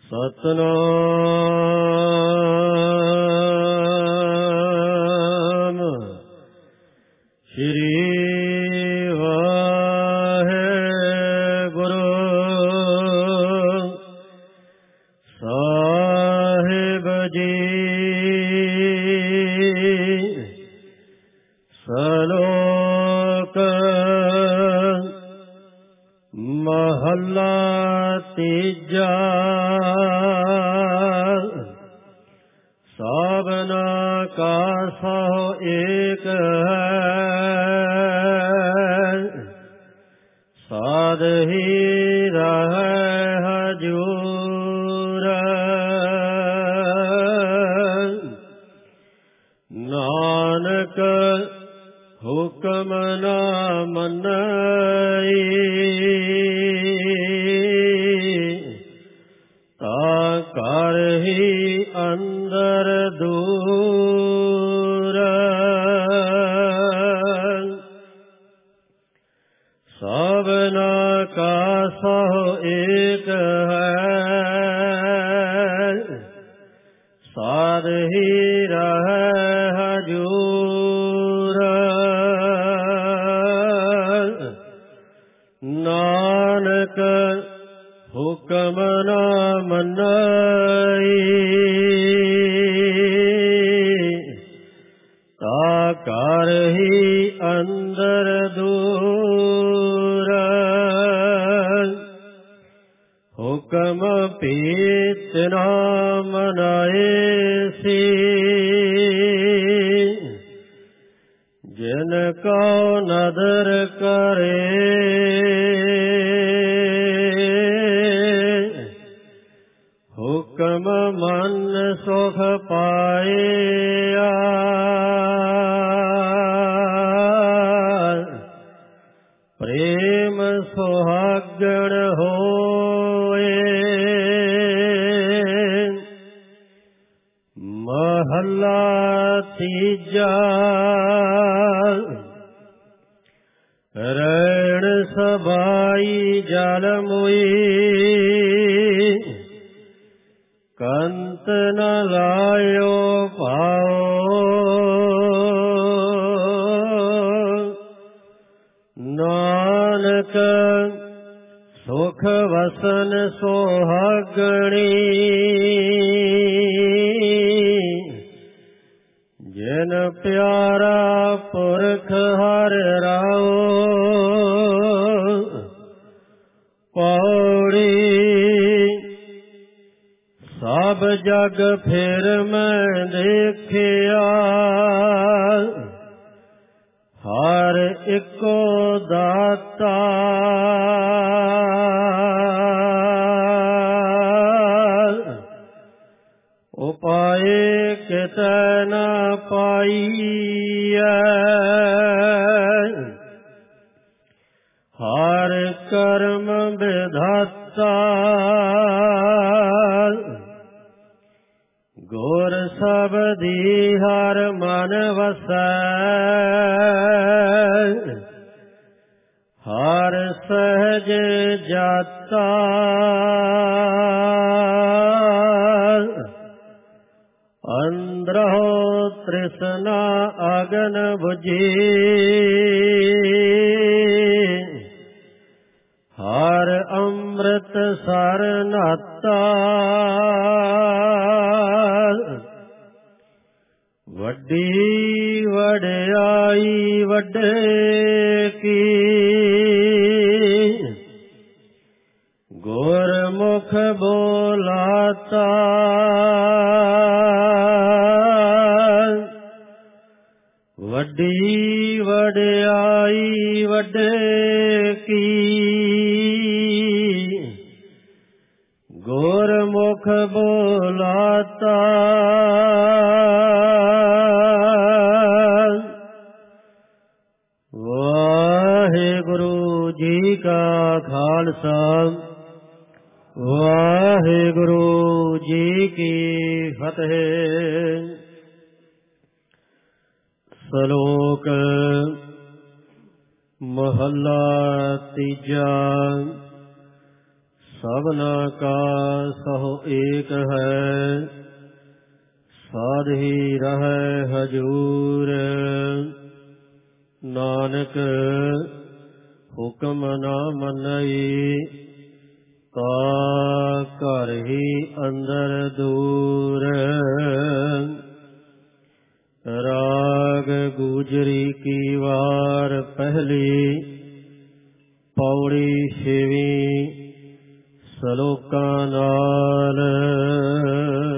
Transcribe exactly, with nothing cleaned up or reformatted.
ਸਤਿਨਾਮ ਸ਼੍ਰੀ ਵਾਹਿਗੁਰੂ ਸਾਹਿਬ ਜੀ। ਸਲੋਕ ਮਹੱਲਾ ਤੀਜਾ। ਸਾਬਨਾ ਕਾ ਸਹੁ ਏਕ ਹੈ, ਸਾਧ ਹੀ ਰਹੈ ਹਜੂਰ। ਨਾਨਕ ਹੁਕਮ ਨਾ ਮੰਨਈ, ਤਾ ਘਰ ਹੀ ਅੰਦਰ ਦੂਰ। ਸਭਨਾ ਕਾ ਸਹੁ ਏਕ ਹੈ, ਸਾਧ ਹੀ ਰਹੈ ਹਜੂਰ। ਨਾਨਕ ਹੁਕਮ ਨਾ ਮੰਨਈ, ਤਾ ਘਰ ਹੀ ਅੰਦਰ ਦੂਰ। ਹੁਕਮ ਪੀਤ ਨਾ ਮਨਾਏ ਸੀ, ਜਿਨ ਕੋ ਨਦਰ ਕਰੇ। ਹੁਕਮ ਮਨ ਸੁਖ ਪਾਇਆ, ਪ੍ਰੇਮ ਸੁਹਾਗਣ ਹੋਏ। ਮਹੱਲਾ ਤੀਜਾ। ਰੈਣ ਸਬਾਈ ਜਲ ਮੁਈ, ਕੰਤ ਨ ਲਾਇਓ ਭਾਉ। ਨਾਨਕ ਸੁਖ ਵਸਨ ਸੁਹਾਗਣੀ, ਜਿਨ ਪਿਆਰਾ ਪੁਰਖ ਹਰਿ ਰਾਉ। ਪੌੜੀ ਸਭ ਜਗ ਫਿਰ ਮੈਂ ਦੇਖਿਆ, ਹਰ ਇੱਕੋ ਦਾਤਾ। ਉਪਾਏ ਕਿਤੈ ਨ ਪਾਈਐ, ਹਰ ਕਰਮ ਵਿਧਾਤਾ। ਗੁਰ ਸਬਦੀ ਹਰ ਮਨ ਵਸੈ, ਹਰ ਸਹਿਜ ਜਾਤਾ। ਅੰਦਰੋ ਤ੍ਰਿਸ਼ਨਾ ਅਗਨ ਬੁਝੀ, ਹਰ ਅੰਮ੍ਰਿਤ ਸਰ ਨਾਤਾ। ਵੱਡੀ ਵਡਿਆਈ ਵੱਡੇ ਕੀ, ਗੁਰਮੁਖ ਬੋਲਾਤਾ। ਵੱਡੀ ਵਡਿਆਈ ਵੱਡੇ ਕੀ, ਗੁਰਮੁਖ ਬੋਲਾਤਾ। ਵਾਹਿਗੁਰੂ ਜੀ ਕਾ ਖਾਲਸਾ, ਵਾਹਿਗੁਰੂ ਜੀ ਕੀ ਫਤਿਹ। ਸਲੋਕ ਮਹੱਲਾ ਤੀਜਾ। ਸਭਨਾ ਕਾ ਸਹੁ ਏਕ ਹੈ, ਸਾਧ ਹੀ ਰਹੈ ਹਜੂਰ। ਨਾਨਕ ਹੁਕਮ ਨਾ ਮੰਨਈ, ਤਾ ਘਰ ਹੀ ਅੰਦਰ ਦੂਰ। ਰਾਗ ਗੂਜਰੀ ਕੀ ਵਾਰ ਪਹਿਲੀ, ਪੌੜੀ ਛੇਵੀਂ ਸਲੋਕਾਂ ਨਾਲ।